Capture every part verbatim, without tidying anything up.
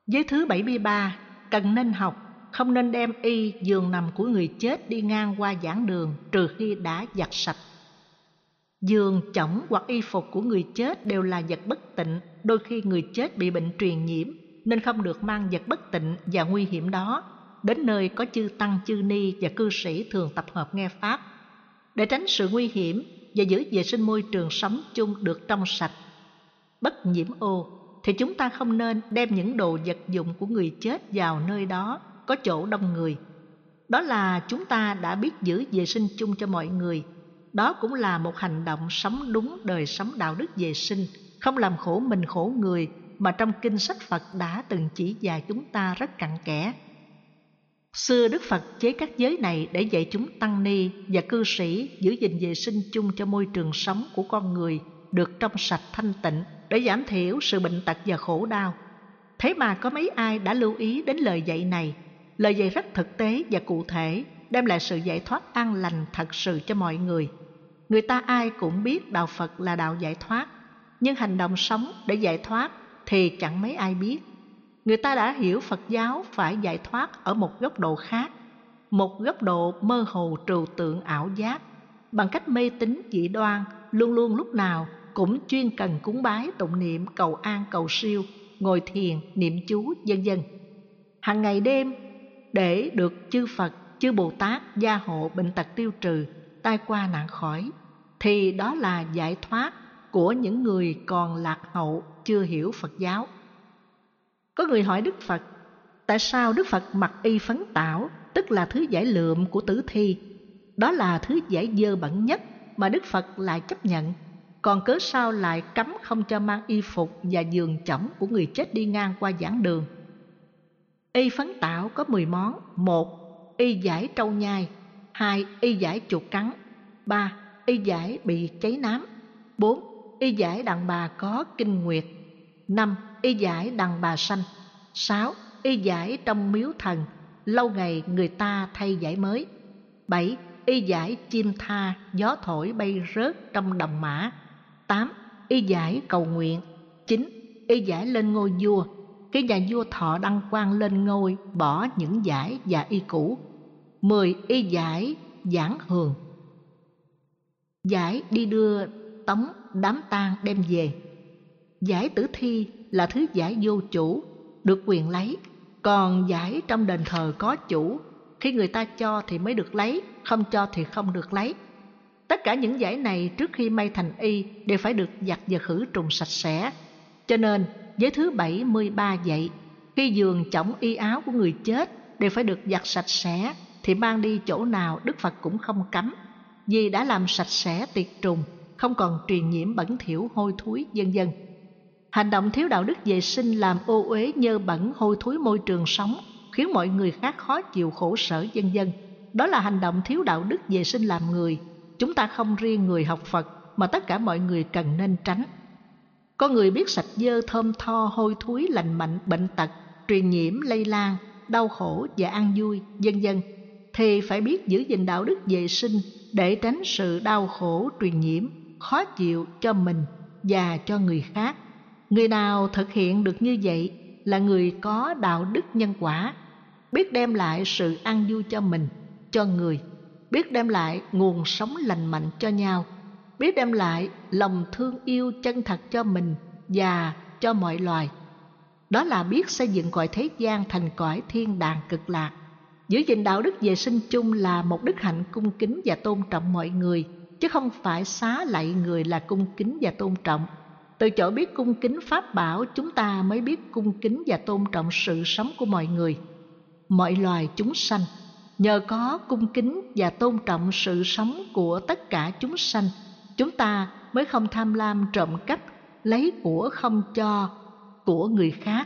Giới thứ bảy mươi ba, cần nên học, không nên đem y giường nằm của người chết đi ngang qua giảng đường trừ khi đã giặt sạch. Giường, chõng hoặc y phục của người chết đều là vật bất tịnh, đôi khi người chết bị bệnh truyền nhiễm nên không được mang vật bất tịnh và nguy hiểm đó đến nơi có chư tăng, chư ni và cư sĩ thường tập hợp nghe pháp. Để tránh sự nguy hiểm và giữ vệ sinh môi trường sống chung được trong sạch, bất nhiễm ô, thì chúng ta không nên đem những đồ vật dụng của người chết vào nơi đó có chỗ đông người. Đó là chúng ta đã biết giữ vệ sinh chung cho mọi người. Đó cũng là một hành động sống đúng đời sống đạo đức vệ sinh, không làm khổ mình khổ người, mà trong kinh sách Phật đã từng chỉ dạy chúng ta rất cặn kẽ. Xưa Đức Phật chế các giới này để dạy chúng tăng ni và cư sĩ giữ gìn vệ sinh chung cho môi trường sống của con người được trong sạch thanh tịnh, để giảm thiểu sự bệnh tật và khổ đau. Thế mà có mấy ai đã lưu ý đến lời dạy này. Lời dạy rất thực tế và cụ thể, đem lại sự giải thoát an lành thật sự cho mọi người. Người ta ai cũng biết đạo Phật là đạo giải thoát, nhưng hành động sống để giải thoát thì chẳng mấy ai biết. Người ta đã hiểu Phật giáo phải giải thoát ở một góc độ khác, một góc độ mơ hồ trừu tượng ảo giác, bằng cách mê tín dị đoan, luôn luôn lúc nào cũng chuyên cần cúng bái, tụng niệm, cầu an, cầu siêu, ngồi thiền, niệm chú, vân vân, hàng ngày đêm, để được chư Phật, chư Bồ Tát gia hộ bệnh tật tiêu trừ, tai qua nạn khỏi, thì đó là giải thoát của những người còn lạc hậu, chưa hiểu Phật giáo. Có người hỏi Đức Phật, tại sao Đức Phật mặc y phấn tảo, tức là thứ vải lượm của tử thi? Đó là thứ vải dơ bẩn nhất mà Đức Phật lại chấp nhận. Còn cớ sao lại cấm không cho mang y phục và giường chõng của người chết đi ngang qua giảng đường? Y phấn tảo có mười món. Một, y vải trâu nhai. Hai, y vải chuột cắn. Ba, y vải bị cháy nám. Bốn, y vải đàn bà có kinh nguyệt. Năm, y vải đàn bà sanh. Sáu, y vải trong miếu thần, lâu ngày người ta thay vải mới. Bảy, y vải chim tha, gió thổi bay rớt trong đồng mã. Tám, y vải cầu nguyện. Chín, y vải lên ngôi vua, khi nhà vua Thọ đăng quang lên ngôi, bỏ những vải và y cũ. Mười, y vải giảng hường, vải đi đưa tống đám tang đem về. Vải tử thi là thứ vải vô chủ, được quyền lấy, còn vải trong đền thờ có chủ, khi người ta cho thì mới được lấy, không cho thì không được lấy. Tất cả những vải này trước khi may thành y đều phải được giặt và khử trùng sạch sẽ. Cho nên giới thứ bảy mươi ba dạy, khi giường chõng y áo của người chết đều phải được giặt sạch sẽ, thì mang đi chỗ nào Đức Phật cũng không cấm, vì đã làm sạch sẽ tiệt trùng, không còn truyền nhiễm bẩn thỉu hôi thối vân vân. Hành động thiếu đạo đức vệ sinh làm ô uế nhơ bẩn hôi thối môi trường sống, khiến mọi người khác khó chịu khổ sở vân vân. Đó là hành động thiếu đạo đức vệ sinh làm người. Chúng ta không riêng người học Phật mà tất cả mọi người cần nên tránh. Có người biết sạch dơ thơm tho hôi thối lành mạnh bệnh tật, truyền nhiễm lây lan, đau khổ và an vui vân vân, thì phải biết giữ gìn đạo đức vệ sinh để tránh sự đau khổ truyền nhiễm, khó chịu cho mình và cho người khác. Người nào thực hiện được như vậy là người có đạo đức nhân quả, biết đem lại sự an vui cho mình, cho người, biết đem lại nguồn sống lành mạnh cho nhau, biết đem lại lòng thương yêu chân thật cho mình và cho mọi loài. Đó là biết xây dựng cõi thế gian thành cõi thiên đàng cực lạc. Giữ gìn đạo đức vệ sinh chung là một đức hạnh cung kính và tôn trọng mọi người, chứ không phải xá lạy người là cung kính và tôn trọng. Từ chỗ biết cung kính pháp bảo, chúng ta mới biết cung kính và tôn trọng sự sống của mọi người, mọi loài chúng sanh. Nhờ có cung kính và tôn trọng sự sống của tất cả chúng sanh, chúng ta mới không tham lam trộm cắp, lấy của không cho của người khác,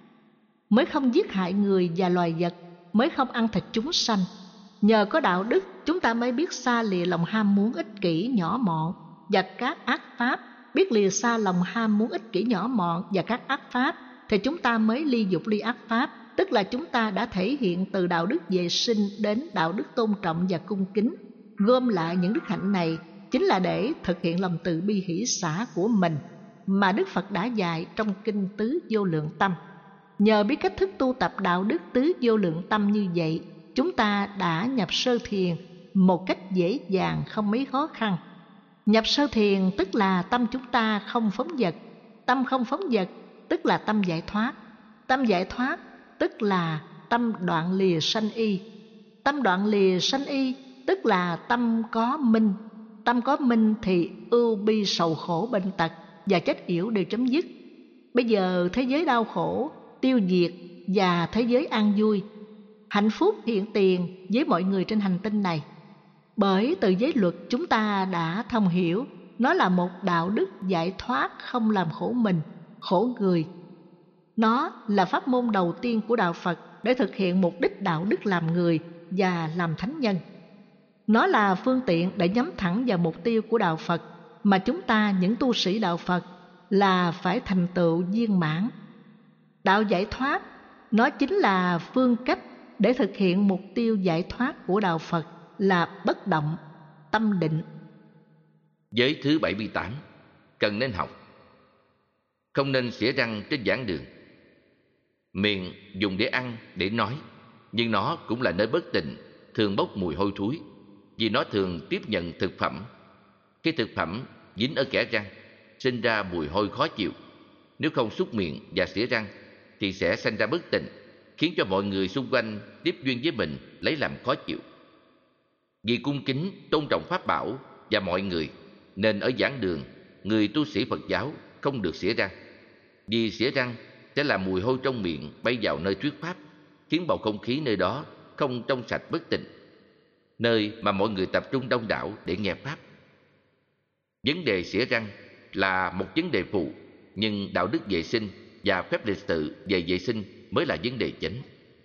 mới không giết hại người và loài vật, mới không ăn thịt chúng sanh. Nhờ có đạo đức, chúng ta mới biết xa lìa lòng ham muốn ích kỷ nhỏ mọn và các ác pháp. Biết lìa xa lòng ham muốn ích kỷ nhỏ mọn và các ác pháp, thì chúng ta mới ly dục ly ác pháp, tức là chúng ta đã thể hiện từ đạo đức vệ sinh đến đạo đức tôn trọng và cung kính. Gom lại những đức hạnh này chính là để thực hiện lòng từ bi hỷ xả của mình mà Đức Phật đã dạy trong kinh Tứ Vô Lượng Tâm. Nhờ biết cách thức tu tập đạo đức tứ vô lượng tâm như vậy, chúng ta đã nhập sơ thiền một cách dễ dàng, không mấy khó khăn. Nhập sơ thiền tức là tâm chúng ta không phóng dật. Tâm không phóng dật tức là tâm giải thoát. Tâm giải thoát tức là tâm đoạn lìa sanh y. Tâm đoạn lìa sanh y tức là tâm có minh. Tâm có minh thì ưu bi sầu khổ bệnh tật và chết yểu đều chấm dứt. Bây giờ thế giới đau khổ tiêu diệt và thế giới an vui, hạnh phúc hiện tiền với mọi người trên hành tinh này. Bởi từ giới luật chúng ta đã thông hiểu nó là một đạo đức giải thoát, không làm khổ mình, khổ người. Nó là pháp môn đầu tiên của đạo Phật để thực hiện mục đích đạo đức làm người và làm thánh nhân. Nó là phương tiện để nhắm thẳng vào mục tiêu của đạo Phật mà chúng ta, những tu sĩ đạo Phật, là phải thành tựu viên mãn. Đạo giải thoát, nó chính là phương cách để thực hiện mục tiêu giải thoát của đạo Phật là bất động, tâm định. Giới thứ bảy mươi tám, cần nên học. Không nên xỉa răng trên giảng đường. Miệng dùng để ăn, để nói, nhưng nó cũng là nơi bất tịnh, thường bốc mùi hôi thối, vì nó thường tiếp nhận thực phẩm. Khi thực phẩm dính ở kẽ răng, sinh ra mùi hôi khó chịu. Nếu không súc miệng và xỉa răng thì sẽ sinh ra bất tịnh, khiến cho mọi người xung quanh tiếp duyên với mình lấy làm khó chịu. Vì cung kính, tôn trọng pháp bảo và mọi người, nên ở giảng đường, người tu sĩ Phật giáo không được xỉa răng. Vì xỉa răng sẽ làm mùi hôi trong miệng bay vào nơi thuyết pháp, khiến bầu không khí nơi đó không trong sạch, bất tịnh, nơi mà mọi người tập trung đông đảo để nghe pháp. Vấn đề xỉa răng là một vấn đề phụ, nhưng đạo đức vệ sinh và phép lịch sự về vệ sinh mới là vấn đề chính.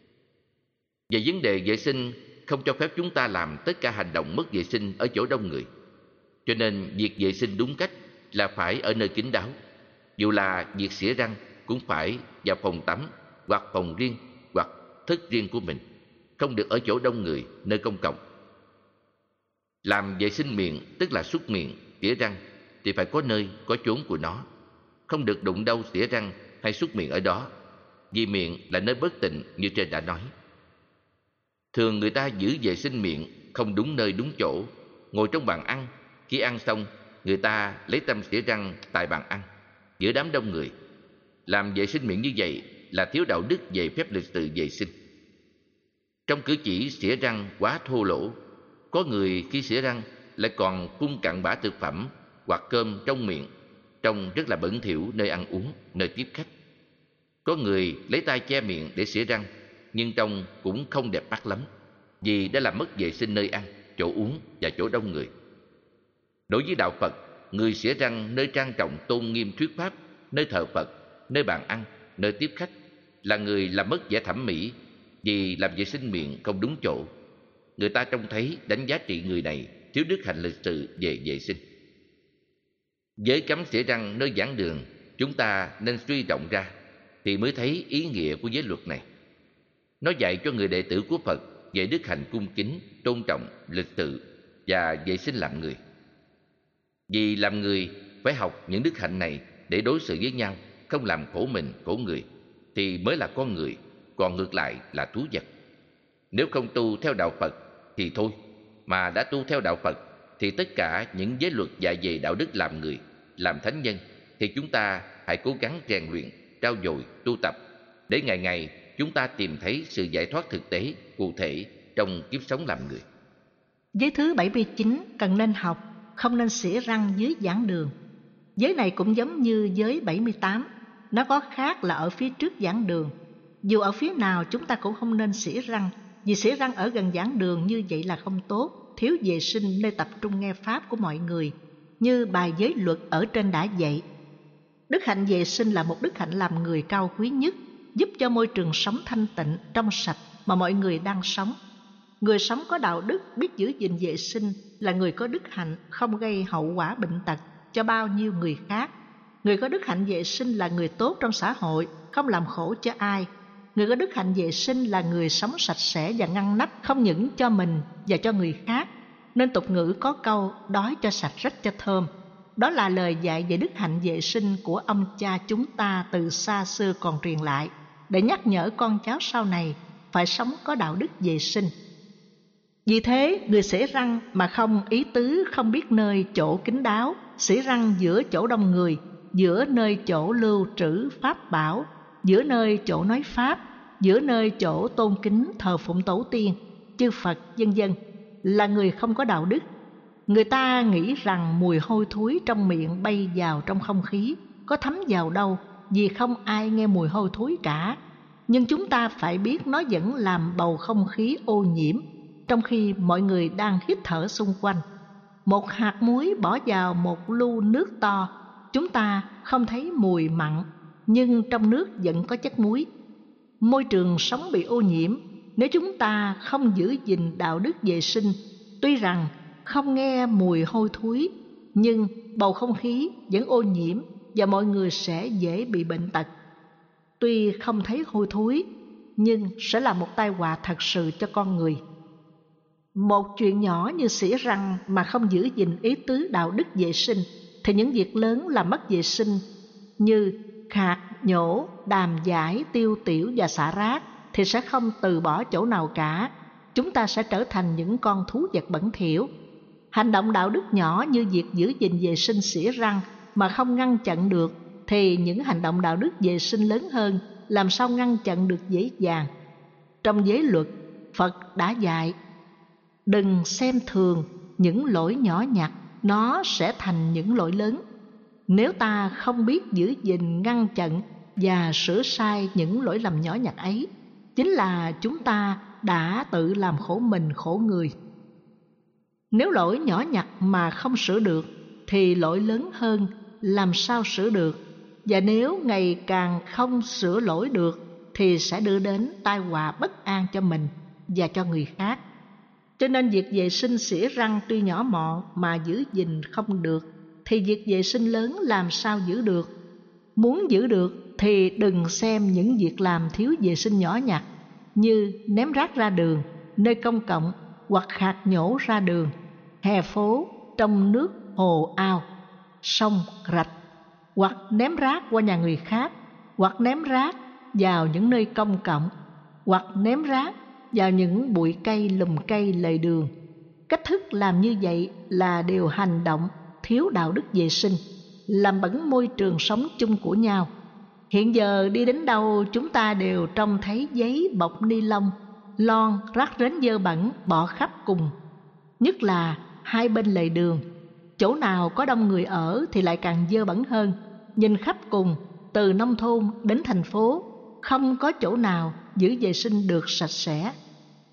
Về vấn đề vệ sinh, không cho phép chúng ta làm tất cả hành động mất vệ sinh ở chỗ đông người. Cho nên việc vệ sinh đúng cách là phải ở nơi kín đáo. Dù là việc xỉa răng cũng phải vào phòng tắm hoặc phòng riêng hoặc thất riêng của mình, không được ở chỗ đông người, nơi công cộng. Làm vệ sinh miệng tức là súc miệng, xỉa răng thì phải có nơi, có chốn của nó. Không được đụng đâu xỉa răng hay súc miệng ở đó, vì miệng là nơi bất tịnh như trên đã nói. Thường người ta giữ vệ sinh miệng không đúng nơi đúng chỗ. Ngồi trong bàn ăn, khi ăn xong, người ta lấy tâm xỉa răng tại bàn ăn, giữa đám đông người. Làm vệ sinh miệng như vậy là thiếu đạo đức về phép lịch sự vệ sinh. Trong cử chỉ xỉa răng quá thô lỗ. Có người khi xỉa răng lại còn phun cặn bã thực phẩm hoặc cơm trong miệng, trông rất là bẩn thỉu nơi ăn uống, nơi tiếp khách. Có người lấy tay che miệng để xỉa răng, nhưng trông cũng không đẹp mắt lắm, vì đã làm mất vệ sinh nơi ăn, chỗ uống và chỗ đông người. Đối với đạo Phật, người xỉa răng nơi trang trọng tôn nghiêm thuyết pháp, nơi thờ Phật, nơi bàn ăn, nơi tiếp khách là người làm mất vẻ thẩm mỹ, vì làm vệ sinh miệng không đúng chỗ. Người ta trông thấy đánh giá trị người này thiếu đức hạnh lịch sự về vệ sinh. Giới cấm xỉa răng nơi giảng đường, chúng ta nên suy rộng ra thì mới thấy ý nghĩa của giới luật này. Nó dạy cho người đệ tử của Phật về đức hạnh cung kính, tôn trọng, lịch sự và vệ sinh làm người. Vì làm người phải học những đức hạnh này để đối xử với nhau, không làm khổ mình, khổ người, thì mới là con người, còn ngược lại là thú vật. Nếu không tu theo đạo Phật thì thôi, mà đã tu theo đạo Phật thì tất cả những giới luật dạy về đạo đức làm người, làm thánh nhân thì chúng ta hãy cố gắng rèn luyện, trau dồi, tu tập để ngày ngày chúng ta tìm thấy sự giải thoát thực tế, cụ thể trong kiếp sống làm người. Giới thứ bảy mươi chín, cần nên học, không nên xỉa răng dưới giảng đường. Giới này cũng giống như giới bảy mươi tám, nó có khác là ở phía trước giảng đường. Dù ở phía nào chúng ta cũng không nên xỉa răng, vì xỉa răng ở gần giảng đường như vậy là không tốt, thiếu vệ sinh nơi tập trung nghe pháp của mọi người, như bài giới luật ở trên đã dạy. Đức hạnh vệ sinh là một đức hạnh làm người cao quý nhất, giúp cho môi trường sống thanh tịnh, trong sạch mà mọi người đang sống. Người sống có đạo đức, biết giữ gìn vệ sinh là người có đức hạnh, không gây hậu quả bệnh tật cho bao nhiêu người khác. Người có đức hạnh vệ sinh là người tốt trong xã hội, không làm khổ cho ai. Người có đức hạnh vệ sinh là người sống sạch sẽ và ngăn nắp, không những cho mình và cho người khác. Nên tục ngữ có câu đói cho sạch rách cho thơm. Đó là lời dạy về đức hạnh vệ sinh của ông cha chúng ta từ xa xưa còn truyền lại. để nhắc nhở con cháu sau này phải sống có đạo đức vệ sinh. Vì thế, người xẻ răng mà không ý tứ, không biết nơi chỗ kín đáo, xẻ răng giữa chỗ đông người, giữa nơi chỗ lưu trữ pháp bảo, giữa nơi chỗ nói pháp, giữa nơi chỗ tôn kính thờ phụng tổ tiên, chư Phật, vân vân, là người không có đạo đức. Người ta nghĩ rằng mùi hôi thối trong miệng bay vào trong không khí, có thấm vào đâu, vì không ai nghe mùi hôi thối cả. Nhưng chúng ta phải biết nó vẫn làm bầu không khí ô nhiễm, trong khi mọi người đang hít thở xung quanh. Một hạt muối bỏ vào một lu nước to, chúng ta không thấy mùi mặn, nhưng trong nước vẫn có chất muối. Môi trường sống bị ô nhiễm nếu chúng ta không giữ gìn đạo đức vệ sinh. Tuy rằng không nghe mùi hôi thối, nhưng bầu không khí vẫn ô nhiễm và mọi người sẽ dễ bị bệnh tật. Tuy không thấy hôi thối, nhưng sẽ là một tai họa thật sự cho con người. Một chuyện nhỏ như xỉa răng mà không giữ gìn ý tứ đạo đức vệ sinh, thì những việc lớn làm mất vệ sinh như khạc, nhổ, đàm giải, tiêu tiểu và xả rác thì sẽ không từ bỏ chỗ nào cả. Chúng ta sẽ trở thành những con thú vật bẩn thỉu. Hành động đạo đức nhỏ như việc giữ gìn vệ sinh xỉa răng mà không ngăn chặn được, thì những hành động đạo đức vệ sinh lớn hơn làm sao ngăn chặn được dễ dàng. Trong giới luật, Phật đã dạy đừng xem thường những lỗi nhỏ nhặt, nó sẽ thành những lỗi lớn. Nếu ta không biết giữ gìn, ngăn chặn và sửa sai những lỗi lầm nhỏ nhặt ấy, chính là chúng ta đã tự làm khổ mình, khổ người. Nếu lỗi nhỏ nhặt mà không sửa được, thì lỗi lớn hơn làm sao sửa được. Và nếu ngày càng không sửa lỗi được, thì sẽ đưa đến tai họa bất an cho mình và cho người khác. Cho nên việc vệ sinh xỉa răng tuy nhỏ mọn mà giữ gìn không được, thì việc vệ sinh lớn làm sao giữ được. Muốn giữ được thì đừng xem những việc làm thiếu vệ sinh nhỏ nhặt như ném rác ra đường, nơi công cộng, hoặc khạc nhổ ra đường, hè phố, trong nước, hồ ao, sông, rạch, hoặc ném rác qua nhà người khác, hoặc ném rác vào những nơi công cộng, hoặc ném rác vào những bụi cây, lùm cây lề đường. Cách thức làm như vậy là đều hành động thiếu đạo đức vệ sinh, làm bẩn môi trường sống chung của nhau. Hiện giờ đi đến đâu chúng ta đều trông thấy giấy bọc ni lông, lon, rác rến dơ bẩn bỏ khắp cùng. Nhất là hai bên lề đường, chỗ nào có đông người ở thì lại càng dơ bẩn hơn. Nhìn khắp cùng, từ nông thôn đến thành phố, không có chỗ nào giữ vệ sinh được sạch sẽ.